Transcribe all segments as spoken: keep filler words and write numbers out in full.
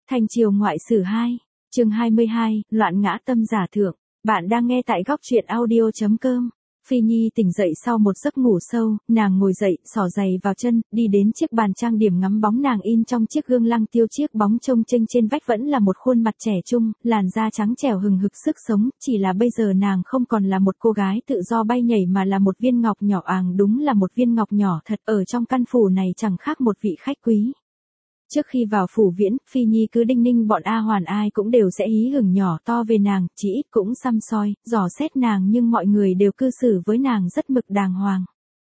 Thanh Triều Ngoại Sử hai, chương hai mươi hai, Loạn ngã tâm giả thượng. Bạn đang nghe tại góc truyện audio chấm com. Phi Nhi tỉnh dậy sau một giấc ngủ sâu, nàng ngồi dậy, xỏ giày vào chân, đi đến chiếc bàn trang điểm ngắm bóng nàng in trong chiếc gương lăng tiêu, chiếc bóng trông chênh trên vách vẫn là một khuôn mặt trẻ trung, làn da trắng trẻo hừng hực sức sống, chỉ là bây giờ nàng không còn là một cô gái tự do bay nhảy mà là một viên ngọc nhỏ àng, đúng là một viên ngọc nhỏ thật, ở trong căn phủ này chẳng khác một vị khách quý. Trước khi vào phủ viễn, Phi Nhi cứ đinh ninh bọn A Hoàn ai cũng đều sẽ hí hửng nhỏ to về nàng, chỉ ít cũng xăm soi, dò xét nàng, nhưng mọi người đều cư xử với nàng rất mực đàng hoàng.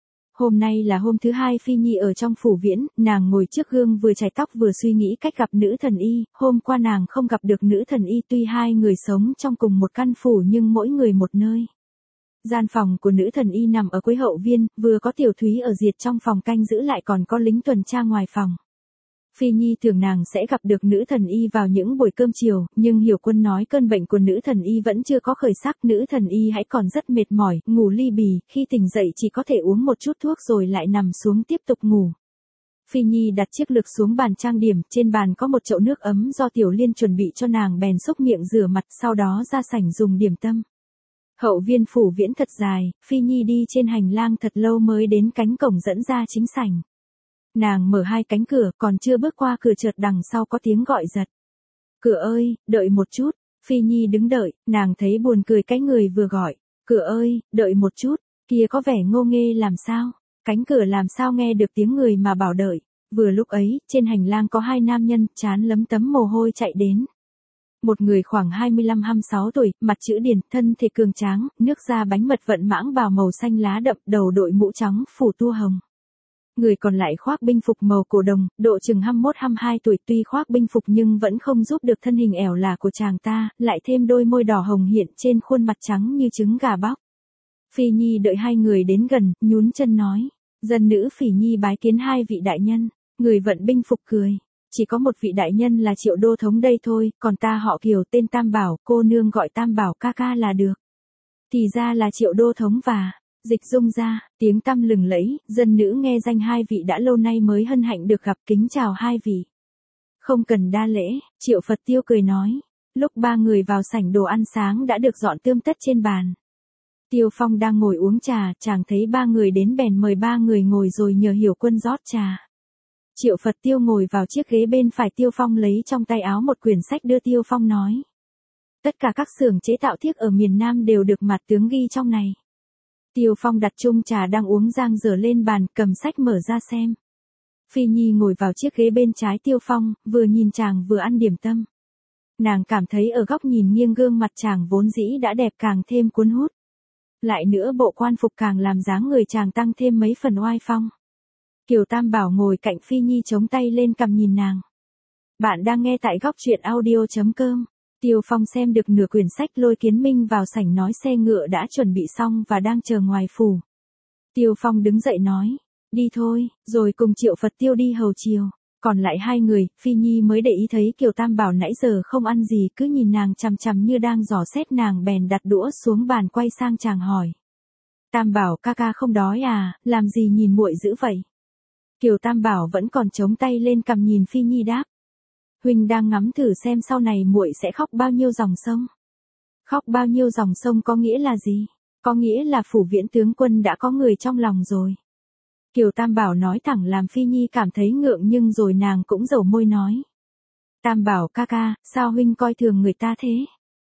Hôm nay là hôm thứ hai Phi Nhi ở trong phủ viễn, nàng ngồi trước gương vừa chải tóc vừa suy nghĩ cách gặp nữ thần y, hôm qua nàng không gặp được nữ thần y, tuy hai người sống trong cùng một căn phủ nhưng mỗi người một nơi. Gian phòng của nữ thần y nằm ở cuối hậu viên, vừa có Tiểu Thúy ở diệt trong phòng canh giữ lại còn có lính tuần tra ngoài phòng. Phi Nhi tưởng nàng sẽ gặp được nữ thần y vào những buổi cơm chiều, nhưng Hiểu Quân nói cơn bệnh của nữ thần y vẫn chưa có khởi sắc, nữ thần y hãy còn rất mệt mỏi, ngủ ly bì, khi tỉnh dậy chỉ có thể uống một chút thuốc rồi lại nằm xuống tiếp tục ngủ. Phi Nhi đặt chiếc lược xuống bàn trang điểm, trên bàn có một chậu nước ấm do Tiểu Liên chuẩn bị cho nàng, bèn xúc miệng rửa mặt, sau đó ra sảnh dùng điểm tâm. Hậu viên phủ viễn thật dài, Phi Nhi đi trên hành lang thật lâu mới đến cánh cổng dẫn ra chính sảnh. Nàng mở hai cánh cửa, còn chưa bước qua cửa chợt đằng sau có tiếng gọi giật. Cửa ơi, đợi một chút. Phi Nhi đứng đợi, nàng thấy buồn cười cái người vừa gọi. Cửa ơi, đợi một chút, kia có vẻ ngô nghê làm sao? Cánh cửa làm sao nghe được tiếng người mà bảo đợi. Vừa lúc ấy, trên hành lang có hai nam nhân, trán lấm tấm mồ hôi chạy đến. Một người khoảng hai mươi lăm hai mươi sáu tuổi, mặt chữ điển, thân thể cường tráng, nước da bánh mật vận mãng bào màu xanh lá đậm, đầu đội mũ trắng, phủ tua hồng. Người còn lại khoác binh phục màu cổ đồng, độ chừng hai mươi mốt hai mươi hai tuổi, tuy khoác binh phục nhưng vẫn không giúp được thân hình ẻo lả của chàng ta, lại thêm đôi môi đỏ hồng hiện trên khuôn mặt trắng như trứng gà bóc. Phi Nhi đợi hai người đến gần, nhún chân nói, dân nữ Phỉ Nhi bái kiến hai vị đại nhân. Người vận binh phục cười, chỉ có một vị đại nhân là Triệu đô thống đây thôi, còn ta họ Kiều tên Tam Bảo, cô nương gọi Tam Bảo ca ca là được. Thì ra là Triệu đô thống và Dịch Dung ra, tiếng tăm lừng lẫy, dân nữ nghe danh hai vị đã lâu nay mới hân hạnh được gặp, kính chào hai vị. Không cần đa lễ, Triệu Phật Tiêu cười nói. Lúc ba người vào sảnh đồ ăn sáng đã được dọn tươm tất trên bàn. Tiêu Phong đang ngồi uống trà, chàng thấy ba người đến bèn mời ba người ngồi rồi nhờ Hiểu Quân rót trà. Triệu Phật Tiêu ngồi vào chiếc ghế bên phải Tiêu Phong, lấy trong tay áo một quyển sách đưa Tiêu Phong nói. Tất cả các xưởng chế tạo thiếc ở miền Nam đều được mặt tướng ghi trong này. Tiêu Phong đặt chung trà đang uống giang dở lên bàn, cầm sách mở ra xem. Phi Nhi ngồi vào chiếc ghế bên trái Tiêu Phong, vừa nhìn chàng vừa ăn điểm tâm. Nàng cảm thấy ở góc nhìn nghiêng gương mặt chàng vốn dĩ đã đẹp càng thêm cuốn hút. Lại nữa bộ quan phục càng làm dáng người chàng tăng thêm mấy phần oai phong. Kiều Tam Bảo ngồi cạnh Phi Nhi chống tay lên cằm nhìn nàng. Bạn đang nghe tại góc truyện audio chấm com. Tiêu Phong xem được nửa quyển sách, lôi Kiến Minh vào sảnh nói xe ngựa đã chuẩn bị xong và đang chờ ngoài phủ. Tiêu Phong đứng dậy nói, đi thôi, rồi cùng Triệu Phật Tiêu đi hầu chiều. Còn lại hai người, Phi Nhi mới để ý thấy Kiều Tam Bảo nãy giờ không ăn gì, cứ nhìn nàng chằm chằm như đang dò xét nàng, bèn đặt đũa xuống bàn quay sang chàng hỏi. Tam Bảo ca ca không đói à, làm gì nhìn muội dữ vậy? Kiều Tam Bảo vẫn còn chống tay lên cằm nhìn Phi Nhi đáp. Huynh đang ngắm thử xem sau này muội sẽ khóc bao nhiêu dòng sông. Khóc bao nhiêu dòng sông có nghĩa là gì? Có nghĩa là phủ viễn tướng quân đã có người trong lòng rồi. Kiều Tam Bảo nói thẳng làm Phi Nhi cảm thấy ngượng, nhưng rồi nàng cũng dầu môi nói. Tam Bảo ca ca, sao huynh coi thường người ta thế?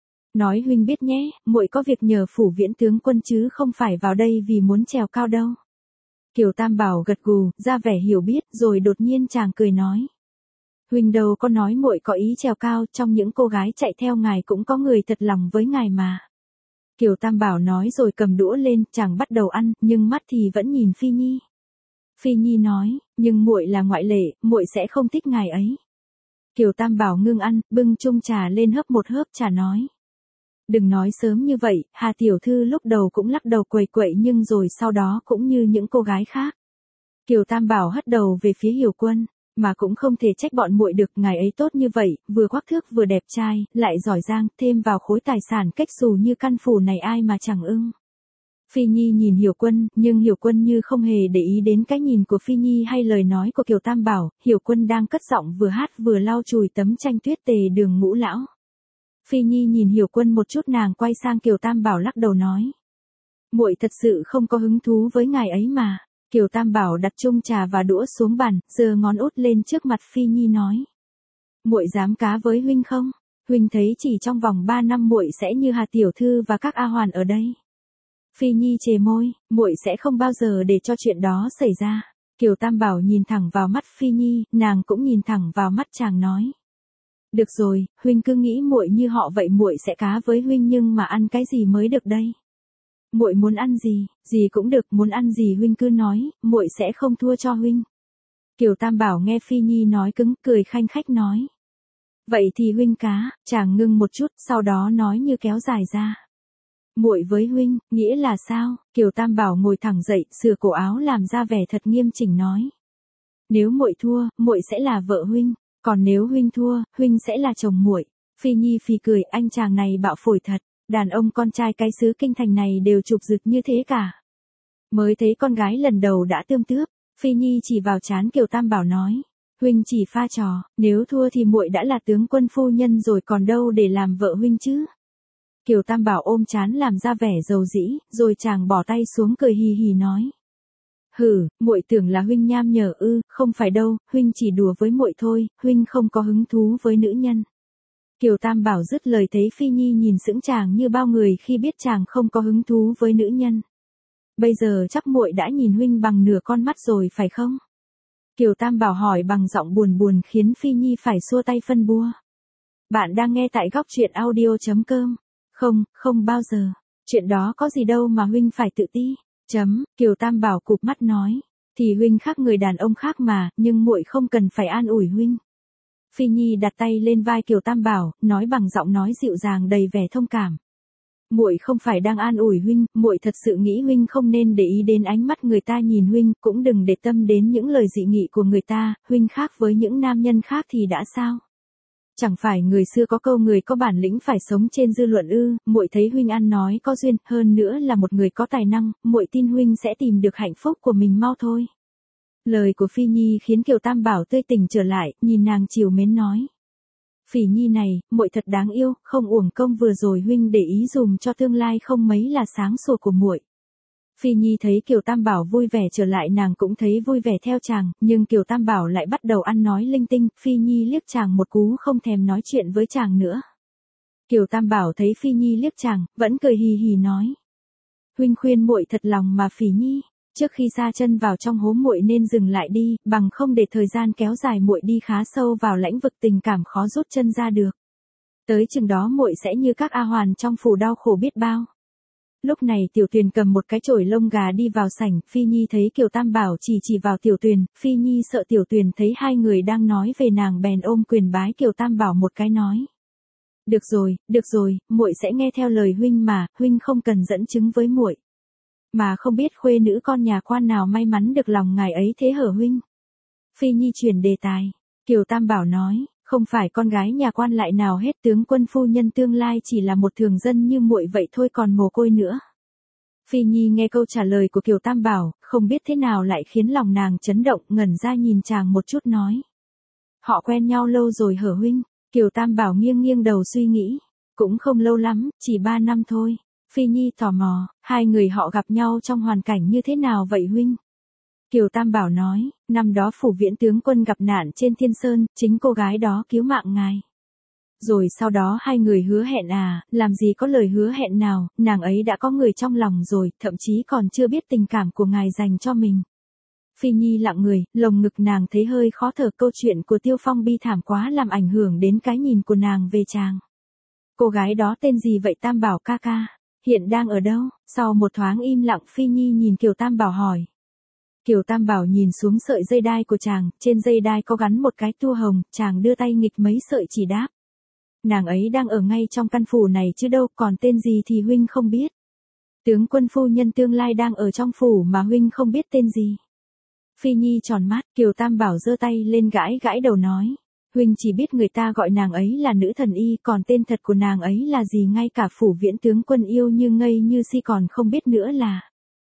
Nói huynh biết nhé, muội có việc nhờ phủ viễn tướng quân chứ không phải vào đây vì muốn trèo cao đâu. Kiều Tam Bảo gật gù, ra vẻ hiểu biết, rồi đột nhiên chàng cười nói. Huynh đâu có nói muội có ý trèo cao, trong những cô gái chạy theo ngài cũng có người thật lòng với ngài mà. Kiều Tam Bảo nói rồi cầm đũa lên, chàng bắt đầu ăn, nhưng mắt thì vẫn nhìn Phi Nhi. Phi Nhi nói, nhưng muội là ngoại lệ, muội sẽ không thích ngài ấy. Kiều Tam Bảo ngưng ăn, bưng chung trà lên hớp một hớp trà nói. Đừng nói sớm như vậy, Hà tiểu thư lúc đầu cũng lắc đầu quẩy quậy nhưng rồi sau đó cũng như những cô gái khác. Kiều Tam Bảo hất đầu về phía Hiểu Quân. Mà cũng không thể trách bọn muội được, ngài ấy tốt như vậy, vừa quắc thước vừa đẹp trai, lại giỏi giang, thêm vào khối tài sản cách xù như căn phủ này ai mà chẳng ưng. Phi Nhi nhìn Hiểu Quân, nhưng Hiểu Quân như không hề để ý đến cái nhìn của Phi Nhi hay lời nói của Kiều Tam Bảo, Hiểu Quân đang cất giọng vừa hát vừa lau chùi tấm tranh tuyết tề đường ngũ lão. Phi Nhi nhìn Hiểu Quân một chút, nàng quay sang Kiều Tam Bảo lắc đầu nói. Muội thật sự không có hứng thú với ngài ấy mà. Kiều Tam Bảo đặt chung trà và đũa xuống bàn, giơ ngón út lên trước mặt Phi Nhi nói. Muội dám cá với huynh không? Huynh thấy chỉ trong vòng ba năm muội sẽ như Hà tiểu thư và các A Hoàn ở đây. Phi Nhi chề môi, muội sẽ không bao giờ để cho chuyện đó xảy ra. Kiều Tam Bảo nhìn thẳng vào mắt Phi Nhi, nàng cũng nhìn thẳng vào mắt chàng nói. Được rồi, huynh cứ nghĩ muội như họ vậy, muội sẽ cá với huynh, nhưng mà ăn cái gì mới được đây? Muội muốn ăn gì, gì cũng được, muốn ăn gì huynh cứ nói, muội sẽ không thua cho huynh. Kiều Tam Bảo nghe Phi Nhi nói cứng, cười khanh khách nói. Vậy thì huynh cá, chàng ngưng một chút, sau đó nói như kéo dài ra. Muội với huynh, nghĩa là sao? Kiều Tam Bảo ngồi thẳng dậy, sửa cổ áo làm ra vẻ thật nghiêm chỉnh nói. Nếu muội thua, muội sẽ là vợ huynh, còn nếu huynh thua, huynh sẽ là chồng muội. Phi Nhi phì cười, anh chàng này bạo phổi thật, đàn ông con trai cái xứ kinh thành này đều chụp rực như thế cả. Mới thấy con gái lần đầu đã tươm tướp, Phi Nhi chỉ vào trán Kiều Tam Bảo nói. Huynh chỉ pha trò, nếu thua thì muội đã là tướng quân phu nhân rồi còn đâu để làm vợ huynh chứ. Kiều Tam Bảo ôm trán làm ra vẻ dầu dĩ, rồi chàng bỏ tay xuống cười hì hì nói. Hừ, muội tưởng là huynh nham nhở ư, không phải đâu, huynh chỉ đùa với muội thôi, huynh không có hứng thú với nữ nhân. Kiều Tam Bảo dứt lời thấy Phi Nhi nhìn sững chàng như bao người khi biết chàng không có hứng thú với nữ nhân. Bây giờ chắc muội đã nhìn huynh bằng nửa con mắt rồi phải không? Kiều Tam Bảo hỏi bằng giọng buồn buồn khiến Phi Nhi phải xua tay phân bua. Bạn đang nghe tại góc truyện audio chấm com. Không, không bao giờ. Chuyện đó có gì đâu mà huynh phải tự ti. Chấm, Kiều Tam Bảo cụp mắt nói. Thì huynh khác người đàn ông khác mà, nhưng muội không cần phải an ủi huynh. Phi Nhi đặt tay lên vai Kiều Tam Bảo, nói bằng giọng nói dịu dàng đầy vẻ thông cảm. Muội không phải đang an ủi huynh, muội thật sự nghĩ huynh không nên để ý đến ánh mắt người ta nhìn huynh, cũng đừng để tâm đến những lời dị nghị của người ta, huynh khác với những nam nhân khác thì đã sao? Chẳng phải người xưa có câu người có bản lĩnh phải sống trên dư luận ư? Muội thấy huynh ăn nói có duyên, hơn nữa là một người có tài năng, muội tin huynh sẽ tìm được hạnh phúc của mình mau thôi. Lời của Phi Nhi khiến Kiều Tam Bảo tươi tỉnh trở lại, nhìn nàng trìu mến nói. Phỉ Nhi này, muội thật đáng yêu, không uổng công vừa rồi huynh để ý dùm cho tương lai không mấy là sáng sủa của muội. Phi Nhi thấy Kiều Tam Bảo vui vẻ trở lại, nàng cũng thấy vui vẻ theo chàng, nhưng Kiều Tam Bảo lại bắt đầu ăn nói linh tinh, Phi Nhi liếc chàng một cú không thèm nói chuyện với chàng nữa. Kiều Tam Bảo thấy Phi Nhi liếc chàng, vẫn cười hì hì nói. Huynh khuyên muội thật lòng mà Phỉ Nhi, trước khi sa chân vào trong hố muội nên dừng lại đi, bằng không để thời gian kéo dài muội đi khá sâu vào lãnh vực tình cảm khó rút chân ra được. Tới chừng đó muội sẽ như các A Hoàn trong phủ đau khổ biết bao. Lúc này Tiểu Tuyền cầm một cái chổi lông gà đi vào sảnh, Phi Nhi thấy Kiều Tam Bảo chỉ chỉ vào Tiểu Tuyền, Phi Nhi sợ Tiểu Tuyền thấy hai người đang nói về nàng bèn ôm quyền bái Kiều Tam Bảo một cái nói. Được rồi, được rồi, muội sẽ nghe theo lời huynh mà, huynh không cần dẫn chứng với muội. Mà không biết khuê nữ con nhà quan nào may mắn được lòng ngài ấy thế hở huynh? Phi Nhi chuyển đề tài, Kiều Tam Bảo nói, không phải con gái nhà quan lại nào hết, tướng quân phu nhân tương lai chỉ là một thường dân như muội vậy thôi còn mồ côi nữa. Phi Nhi nghe câu trả lời của Kiều Tam Bảo, không biết thế nào lại khiến lòng nàng chấn động, ngẩn ra nhìn chàng một chút nói. Họ quen nhau lâu rồi hở huynh? Kiều Tam Bảo nghiêng nghiêng đầu suy nghĩ, cũng không lâu lắm, chỉ ba năm thôi. Phi Nhi tò mò, hai người họ gặp nhau trong hoàn cảnh như thế nào vậy huynh? Kiều Tam Bảo nói, năm đó phủ viễn tướng quân gặp nạn trên Thiên Sơn, chính cô gái đó cứu mạng ngài. Rồi sau đó hai người hứa hẹn à, làm gì có lời hứa hẹn nào, nàng ấy đã có người trong lòng rồi, thậm chí còn chưa biết tình cảm của ngài dành cho mình. Phi Nhi lặng người, lồng ngực nàng thấy hơi khó thở, câu chuyện của Tiêu Phong bi thảm quá làm ảnh hưởng đến cái nhìn của nàng về chàng. Cô gái đó tên gì vậy Tam Bảo ca ca? Hiện đang ở đâu? Sau một thoáng im lặng Phi Nhi nhìn Kiều Tam Bảo hỏi. Kiều Tam Bảo nhìn xuống sợi dây đai của chàng, trên dây đai có gắn một cái tua hồng, chàng đưa tay nghịch mấy sợi chỉ đáp. Nàng ấy đang ở ngay trong căn phủ này chứ đâu, còn tên gì thì huynh không biết. Tướng quân phu nhân tương lai đang ở trong phủ mà huynh không biết tên gì. Phi Nhi tròn mắt, Kiều Tam Bảo giơ tay lên gãi gãi đầu nói. Huynh chỉ biết người ta gọi nàng ấy là nữ thần y, còn tên thật của nàng ấy là gì ngay cả phủ viễn tướng quân yêu như ngây như si còn không biết nữa là.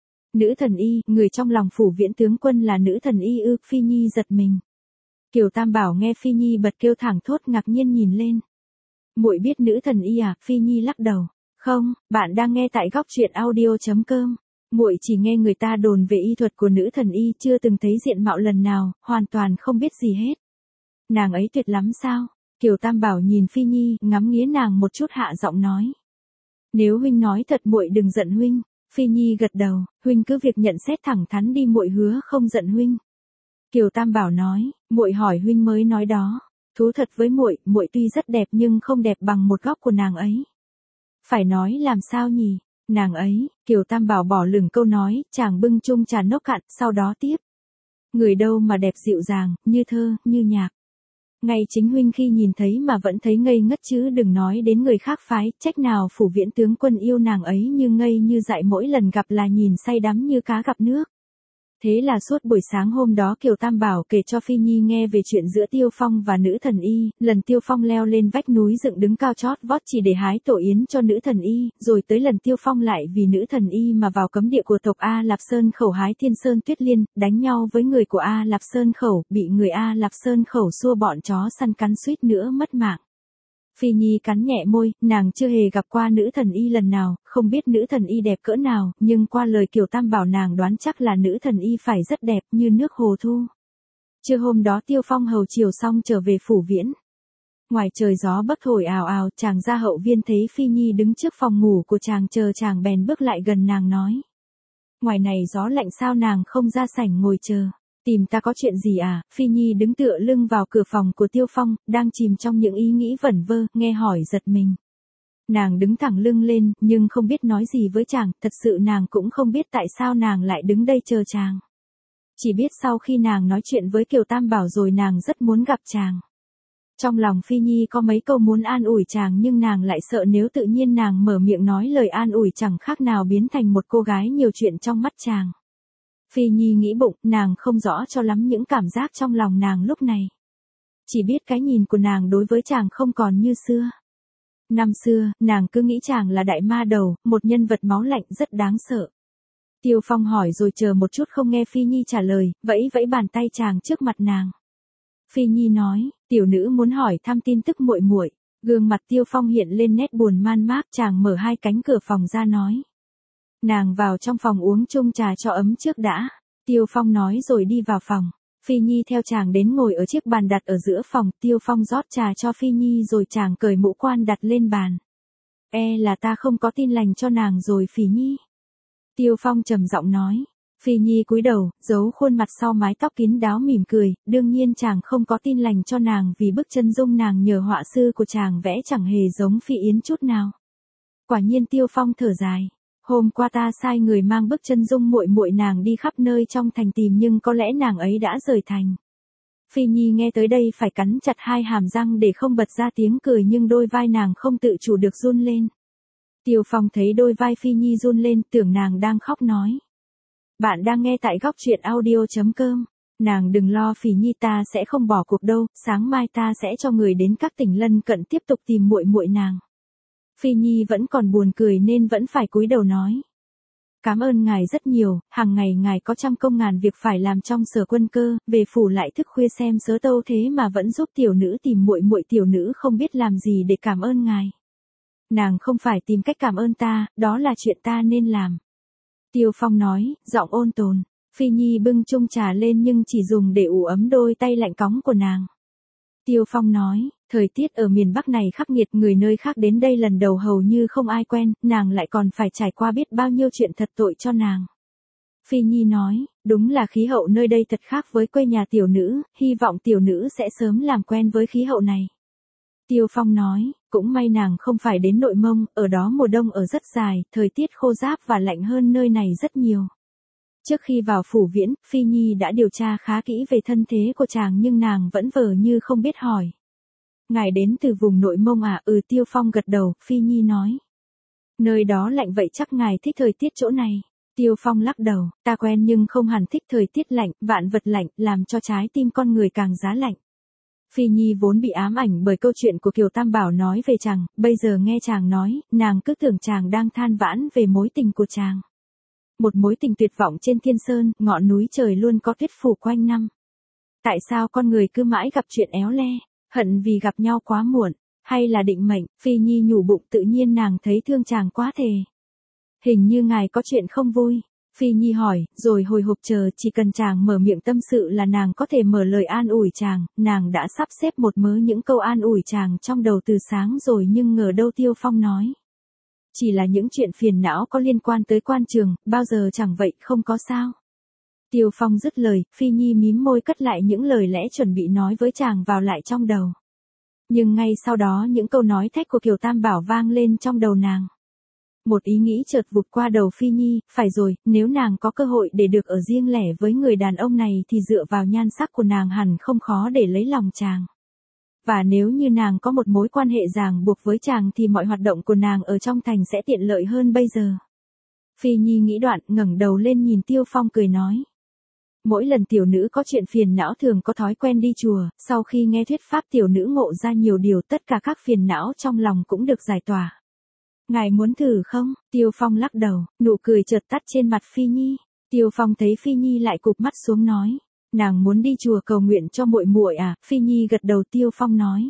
Nữ thần y, người trong lòng phủ viễn tướng quân là nữ thần y ư? Phi Nhi giật mình. Kiều Tam Bảo nghe Phi Nhi bật kêu thẳng thốt ngạc nhiên nhìn lên. Muội biết nữ thần y à? Phi Nhi lắc đầu. Không, bạn đang nghe tại góc truyện audio chấm com. Muội chỉ nghe người ta đồn về y thuật của nữ thần y, chưa từng thấy diện mạo lần nào, hoàn toàn không biết gì hết. Nàng ấy tuyệt lắm sao? Kiều Tam Bảo nhìn Phi Nhi, ngắm nghía nàng một chút hạ giọng nói. Nếu huynh nói thật muội đừng giận huynh. Phi Nhi gật đầu, huynh cứ việc nhận xét thẳng thắn đi, muội hứa không giận huynh. Kiều Tam Bảo nói, muội hỏi huynh mới nói đó. Thú thật với muội, muội tuy rất đẹp nhưng không đẹp bằng một góc của nàng ấy. Phải nói làm sao nhỉ? Nàng ấy, Kiều Tam Bảo bỏ lửng câu nói, chàng bưng chung trà nốc cạn, sau đó tiếp. Người đâu mà đẹp dịu dàng, như thơ, như nhạc. Ngay chính huynh khi nhìn thấy mà vẫn thấy ngây ngất chứ đừng nói đến người khác phái, trách nào phủ viễn tướng quân yêu nàng ấy như ngây như dại, mỗi lần gặp là nhìn say đắm như cá gặp nước. Thế là suốt buổi sáng hôm đó Kiều Tam Bảo kể cho Phi Nhi nghe về chuyện giữa Tiêu Phong và nữ thần y, lần Tiêu Phong leo lên vách núi dựng đứng cao chót vót chỉ để hái tổ yến cho nữ thần y, rồi tới lần Tiêu Phong lại vì nữ thần y mà vào cấm địa của tộc A Lạp Sơn Khẩu hái Thiên Sơn Tuyết Liên, đánh nhau với người của A Lạp Sơn Khẩu, bị người A Lạp Sơn Khẩu xua bọn chó săn cắn suýt nữa mất mạng. Phi Nhi cắn nhẹ môi, nàng chưa hề gặp qua nữ thần y lần nào, không biết nữ thần y đẹp cỡ nào, nhưng qua lời Kiều Tam Bảo nàng đoán chắc là nữ thần y phải rất đẹp như nước hồ thu. Trưa hôm đó Tiêu Phong hầu chiều xong trở về phủ viễn. Ngoài trời gió bấc thổi ào ào, chàng ra hậu viên thấy Phi Nhi đứng trước phòng ngủ của chàng chờ chàng bèn bước lại gần nàng nói. Ngoài này gió lạnh sao nàng không ra sảnh ngồi chờ. Tìm ta có chuyện gì à? Phi Nhi đứng tựa lưng vào cửa phòng của Tiêu Phong, đang chìm trong những ý nghĩ vẩn vơ, nghe hỏi giật mình. Nàng đứng thẳng lưng lên, nhưng không biết nói gì với chàng, thật sự nàng cũng không biết tại sao nàng lại đứng đây chờ chàng. Chỉ biết sau khi nàng nói chuyện với Kiều Tam Bảo rồi nàng rất muốn gặp chàng. Trong lòng Phi Nhi có mấy câu muốn an ủi chàng nhưng nàng lại sợ nếu tự nhiên nàng mở miệng nói lời an ủi chẳng khác nào biến thành một cô gái nhiều chuyện trong mắt chàng. Phi Nhi nghĩ bụng, nàng không rõ cho lắm những cảm giác trong lòng nàng lúc này. Chỉ biết cái nhìn của nàng đối với chàng không còn như xưa. Năm xưa, nàng cứ nghĩ chàng là đại ma đầu, một nhân vật máu lạnh rất đáng sợ. Tiêu Phong hỏi rồi chờ một chút không nghe Phi Nhi trả lời, vẫy vẫy bàn tay chàng trước mặt nàng. Phi Nhi nói, tiểu nữ muốn hỏi thăm tin tức muội muội. Gương mặt Tiêu Phong hiện lên nét buồn man mác, chàng mở hai cánh cửa phòng ra nói. Nàng vào trong phòng uống chung trà cho ấm trước đã. Tiêu Phong nói rồi đi vào phòng. Phi Nhi theo chàng đến ngồi ở chiếc bàn đặt ở giữa phòng. Tiêu Phong rót trà cho Phi Nhi rồi chàng cởi mũ quan đặt lên bàn. E là ta không có tin lành cho nàng rồi Phi Nhi. Tiêu Phong trầm giọng nói. Phi Nhi cúi đầu, giấu khuôn mặt sau mái tóc kín đáo mỉm cười. Đương nhiên chàng không có tin lành cho nàng vì bức chân dung nàng nhờ họa sư của chàng vẽ chẳng hề giống Phi Yến chút nào. Quả nhiên Tiêu Phong thở dài. Hôm qua ta sai người mang bức chân dung muội muội nàng đi khắp nơi trong thành tìm nhưng có lẽ nàng ấy đã rời thành. Phi Nhi nghe tới đây phải cắn chặt hai hàm răng để không bật ra tiếng cười nhưng đôi vai nàng không tự chủ được run lên. Tiêu Phong thấy đôi vai Phi Nhi run lên tưởng nàng đang khóc nói. Bạn đang nghe tại góc truyện audio chấm com. Nàng đừng lo Phi Nhi, ta sẽ không bỏ cuộc đâu, sáng mai ta sẽ cho người đến các tỉnh lân cận tiếp tục tìm muội muội nàng. Phi Nhi vẫn còn buồn cười nên vẫn phải cúi đầu nói. Cảm ơn ngài rất nhiều, hàng ngày ngài có trăm công ngàn việc phải làm trong Sở Quân Cơ, về phủ lại thức khuya xem sớ tâu thế mà vẫn giúp tiểu nữ tìm muội muội, tiểu nữ không biết làm gì để cảm ơn ngài. Nàng không phải tìm cách cảm ơn ta, đó là chuyện ta nên làm. Tiêu Phong nói, giọng ôn tồn. Phi Nhi bưng chung trà lên nhưng chỉ dùng để ủ ấm đôi tay lạnh cóng của nàng. Tiêu Phong nói, thời tiết ở miền Bắc này khắc nghiệt, người nơi khác đến đây lần đầu hầu như không ai quen, nàng lại còn phải trải qua biết bao nhiêu chuyện thật tội cho nàng. Phi Nhi nói, đúng là khí hậu nơi đây thật khác với quê nhà tiểu nữ, hy vọng tiểu nữ sẽ sớm làm quen với khí hậu này. Tiêu Phong nói, cũng may nàng không phải đến Nội Mông, ở đó mùa đông ở rất dài, thời tiết khô ráp và lạnh hơn nơi này rất nhiều. Trước khi vào phủ viễn, Phi Nhi đã điều tra khá kỹ về thân thế của chàng nhưng nàng vẫn vờ như không biết hỏi. Ngài đến từ vùng Nội Mông à? Ừ, Tiêu Phong gật đầu. Phi Nhi nói. Nơi đó lạnh vậy chắc ngài thích thời tiết chỗ này. Tiêu Phong lắc đầu, ta quen nhưng không hẳn thích thời tiết lạnh, vạn vật lạnh, làm cho trái tim con người càng giá lạnh. Phi Nhi vốn bị ám ảnh bởi câu chuyện của Kiều Tam Bảo nói về chàng, bây giờ nghe chàng nói, nàng cứ tưởng chàng đang than vãn về mối tình của chàng. Một mối tình tuyệt vọng trên thiên sơn, ngọn núi trời luôn có tuyết phủ quanh năm. Tại sao con người cứ mãi gặp chuyện éo le, hận vì gặp nhau quá muộn, hay là định mệnh? Phi Nhi nhủ bụng, tự nhiên nàng thấy thương chàng quá thề. Hình như ngài có chuyện không vui. Phi Nhi hỏi, rồi hồi hộp chờ, chỉ cần chàng mở miệng tâm sự là nàng có thể mở lời an ủi chàng. Nàng đã sắp xếp một mớ những câu an ủi chàng trong đầu từ sáng rồi, nhưng ngờ đâu Tiêu Phong nói. Chỉ là những chuyện phiền não có liên quan tới quan trường, bao giờ chẳng vậy, không có sao. Tiêu Phong dứt lời, Phi Nhi mím môi cất lại những lời lẽ chuẩn bị nói với chàng vào lại trong đầu. Nhưng ngay sau đó những câu nói thách của Kiều Tam Bảo vang lên trong đầu nàng. Một ý nghĩ chợt vụt qua đầu Phi Nhi, phải rồi, nếu nàng có cơ hội để được ở riêng lẻ với người đàn ông này thì dựa vào nhan sắc của nàng hẳn không khó để lấy lòng chàng. Và nếu như nàng có một mối quan hệ ràng buộc với chàng thì mọi hoạt động của nàng ở trong thành sẽ tiện lợi hơn bây giờ. Phi Nhi nghĩ đoạn, ngẩng đầu lên nhìn Tiêu Phong cười nói. Mỗi lần tiểu nữ có chuyện phiền não thường có thói quen đi chùa, sau khi nghe thuyết pháp tiểu nữ ngộ ra nhiều điều, tất cả các phiền não trong lòng cũng được giải tỏa. Ngài muốn thử không? Tiêu Phong lắc đầu, nụ cười chợt tắt trên mặt Phi Nhi. Tiêu Phong thấy Phi Nhi lại cụp mắt xuống nói, nàng muốn đi chùa cầu nguyện cho muội muội à? Phi Nhi gật đầu. Tiêu Phong nói,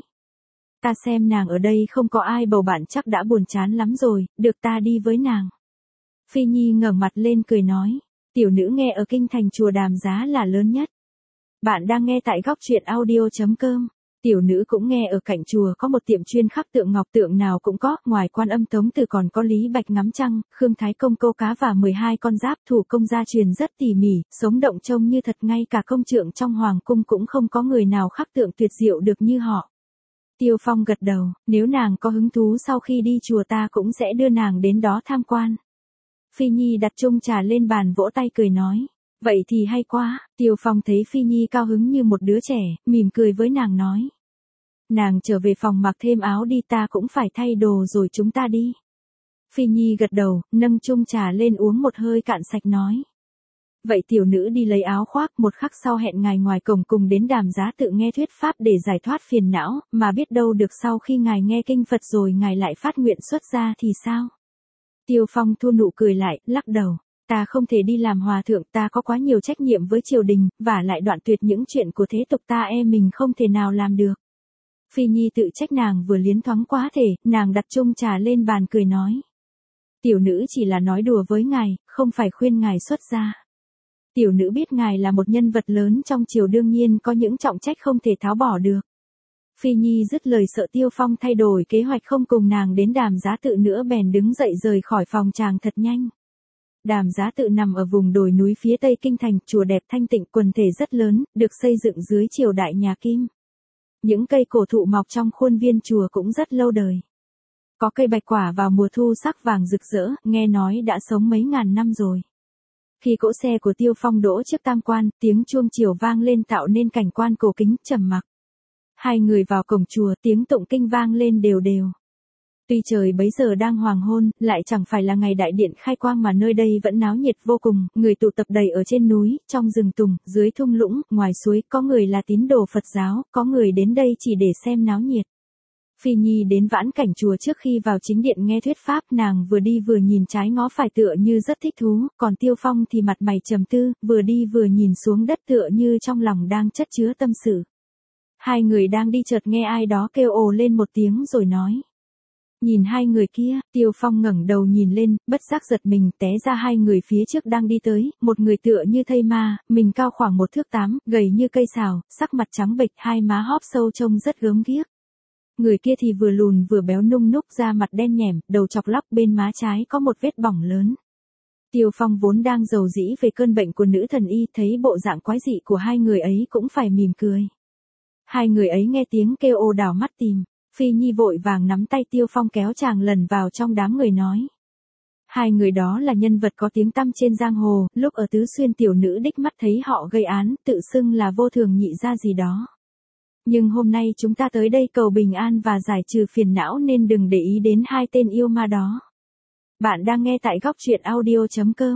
ta xem nàng ở đây không có ai bầu bạn chắc đã buồn chán lắm rồi, được ta đi với nàng. Phi Nhi ngẩng mặt lên cười nói, tiểu nữ nghe ở kinh thành chùa Đàm Giá là lớn nhất. Bạn đang nghe tại góc truyện audio chấm com. Tiểu nữ cũng nghe ở cạnh chùa có một tiệm chuyên khắc tượng ngọc, tượng nào cũng có, ngoài Quan Âm Tống Từ còn có Lý Bạch ngắm trăng, Khương Thái Công câu cá và mười hai con giáp, thủ công gia truyền rất tỉ mỉ, sống động trông như thật, ngay cả công trượng trong hoàng cung cũng không có người nào khắc tượng tuyệt diệu được như họ. Tiêu Phong gật đầu, nếu nàng có hứng thú sau khi đi chùa ta cũng sẽ đưa nàng đến đó tham quan. Phi Nhi đặt chung trà lên bàn vỗ tay cười nói, vậy thì hay quá. Tiêu Phong thấy Phi Nhi cao hứng như một đứa trẻ, mỉm cười với nàng nói. Nàng trở về phòng mặc thêm áo đi, ta cũng phải thay đồ rồi chúng ta đi. Phi Nhi gật đầu, nâng chung trà lên uống một hơi cạn sạch nói. Vậy tiểu nữ đi lấy áo khoác, một khắc sau hẹn ngài ngoài cổng cùng đến Đàm Giá tự nghe thuyết pháp để giải thoát phiền não, mà biết đâu được sau khi ngài nghe kinh Phật rồi ngài lại phát nguyện xuất gia thì sao? Tiêu Phong thu nụ cười lại, lắc đầu. Ta không thể đi làm hòa thượng, ta có quá nhiều trách nhiệm với triều đình, và lại đoạn tuyệt những chuyện của thế tục ta e mình không thể nào làm được. Phi Nhi tự trách nàng vừa liến thoáng quá thể, nàng đặt chung trà lên bàn cười nói. Tiểu nữ chỉ là nói đùa với ngài, không phải khuyên ngài xuất gia. Tiểu nữ biết ngài là một nhân vật lớn trong triều, đương nhiên có những trọng trách không thể tháo bỏ được. Phi Nhi dứt lời sợ Tiêu Phong thay đổi kế hoạch không cùng nàng đến Đàm Giá tự nữa, bèn đứng dậy rời khỏi phòng chàng thật nhanh. Đàm Giá tự nằm ở vùng đồi núi phía tây kinh thành, chùa đẹp thanh tịnh, quần thể rất lớn, được xây dựng dưới triều đại nhà Kim. Những cây cổ thụ mọc trong khuôn viên chùa cũng rất lâu đời. Có cây bạch quả vào mùa thu sắc vàng rực rỡ, nghe nói đã sống mấy ngàn năm rồi. Khi cỗ xe của Tiêu Phong đỗ trước tam quan, tiếng chuông chiều vang lên tạo nên cảnh quan cổ kính trầm mặc. Hai người vào cổng chùa, tiếng tụng kinh vang lên đều đều. Tuy trời bấy giờ đang hoàng hôn, lại chẳng phải là ngày đại điện khai quang mà nơi đây vẫn náo nhiệt vô cùng, người tụ tập đầy ở trên núi, trong rừng tùng, dưới thung lũng, ngoài suối, có người là tín đồ Phật giáo, có người đến đây chỉ để xem náo nhiệt. Phi Nhi đến vãn cảnh chùa trước khi vào chính điện nghe thuyết pháp, nàng vừa đi vừa nhìn trái ngó phải tựa như rất thích thú, còn Tiêu Phong thì mặt mày trầm tư, vừa đi vừa nhìn xuống đất tựa như trong lòng đang chất chứa tâm sự. Hai người đang đi chợt nghe ai đó kêu ồ lên một tiếng rồi nói. Nhìn hai người kia, Tiêu Phong ngẩng đầu nhìn lên, bất giác giật mình, té ra hai người phía trước đang đi tới, một người tựa như thây ma, mình cao khoảng một thước tám, gầy như cây sào, sắc mặt trắng bệch, hai má hóp sâu trông rất gớm ghiếc. Người kia thì vừa lùn vừa béo, nung núc, da mặt đen nhẻm, đầu chọc lóc, bên má trái có một vết bỏng lớn. Tiêu Phong vốn đang rầu rĩ về cơn bệnh của nữ thần y, thấy bộ dạng quái dị của hai người ấy cũng phải mỉm cười. Hai người ấy nghe tiếng kêu ồ đảo mắt tìm. Phi Nhi vội vàng nắm tay Tiêu Phong kéo chàng lần vào trong đám người nói. Hai người đó là nhân vật có tiếng tăm trên giang hồ, lúc ở Tứ Xuyên tiểu nữ đích mắt thấy họ gây án, tự xưng là vô thường nhị gia gì đó. Nhưng hôm nay chúng ta tới đây cầu bình an và giải trừ phiền não nên đừng để ý đến hai tên yêu ma đó. Bạn đang nghe tại góc truyện audio chấm com.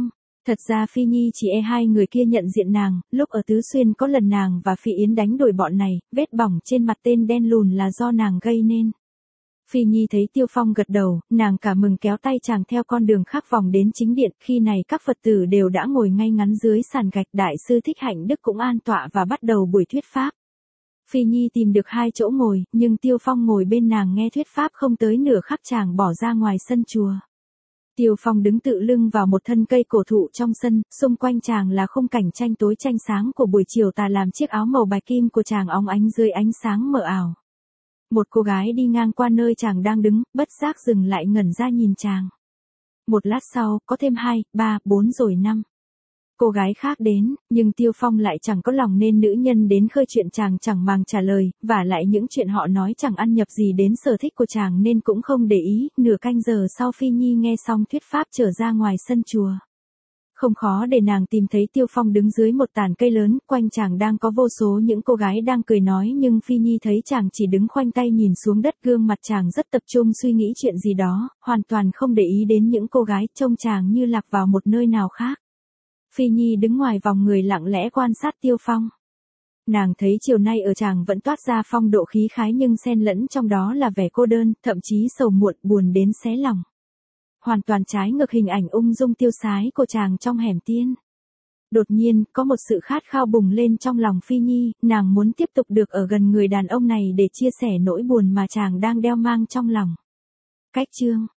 Thật ra Phi Nhi chỉ e hai người kia nhận diện nàng, lúc ở Tứ Xuyên có lần nàng và Phi Yến đánh đuổi bọn này, vết bỏng trên mặt tên đen lùn là do nàng gây nên. Phi Nhi thấy Tiêu Phong gật đầu, nàng cả mừng kéo tay chàng theo con đường khác vòng đến chính điện, khi này các Phật tử đều đã ngồi ngay ngắn dưới sàn gạch, đại sư Thích Hạnh Đức cũng an tọa và bắt đầu buổi thuyết pháp. Phi Nhi tìm được hai chỗ ngồi, nhưng Tiêu Phong ngồi bên nàng nghe thuyết pháp không tới nửa khắc chàng bỏ ra ngoài sân chùa. Tiêu Phong đứng tự lưng vào một thân cây cổ thụ trong sân, xung quanh chàng là khung cảnh tranh tối tranh sáng của buổi chiều tà, làm chiếc áo màu bạch kim của chàng óng ánh dưới ánh sáng mờ ảo. Một cô gái đi ngang qua nơi chàng đang đứng, bất giác dừng lại ngẩn ra nhìn chàng. Một lát sau, có thêm hai, ba, bốn rồi năm. Cô gái khác đến, nhưng Tiêu Phong lại chẳng có lòng nên nữ nhân đến khơi chuyện chàng chẳng màng trả lời, và lại những chuyện họ nói chẳng ăn nhập gì đến sở thích của chàng nên cũng không để ý. Nửa canh giờ sau Phi Nhi nghe xong thuyết pháp trở ra ngoài sân chùa. Không khó để nàng tìm thấy Tiêu Phong đứng dưới một tàn cây lớn, quanh chàng đang có vô số những cô gái đang cười nói, nhưng Phi Nhi thấy chàng chỉ đứng khoanh tay nhìn xuống đất, gương mặt chàng rất tập trung suy nghĩ chuyện gì đó, hoàn toàn không để ý đến những cô gái, trông chàng như lạc vào một nơi nào khác. Phi Nhi đứng ngoài vòng người lặng lẽ quan sát Tiêu Phong. Nàng thấy chiều nay ở chàng vẫn toát ra phong độ khí khái, nhưng xen lẫn trong đó là vẻ cô đơn, thậm chí sầu muộn, buồn đến xé lòng. Hoàn toàn trái ngược hình ảnh ung dung tiêu sái của chàng trong hẻm tiên. Đột nhiên, có một sự khát khao bùng lên trong lòng Phi Nhi, nàng muốn tiếp tục được ở gần người đàn ông này để chia sẻ nỗi buồn mà chàng đang đeo mang trong lòng. Cách chương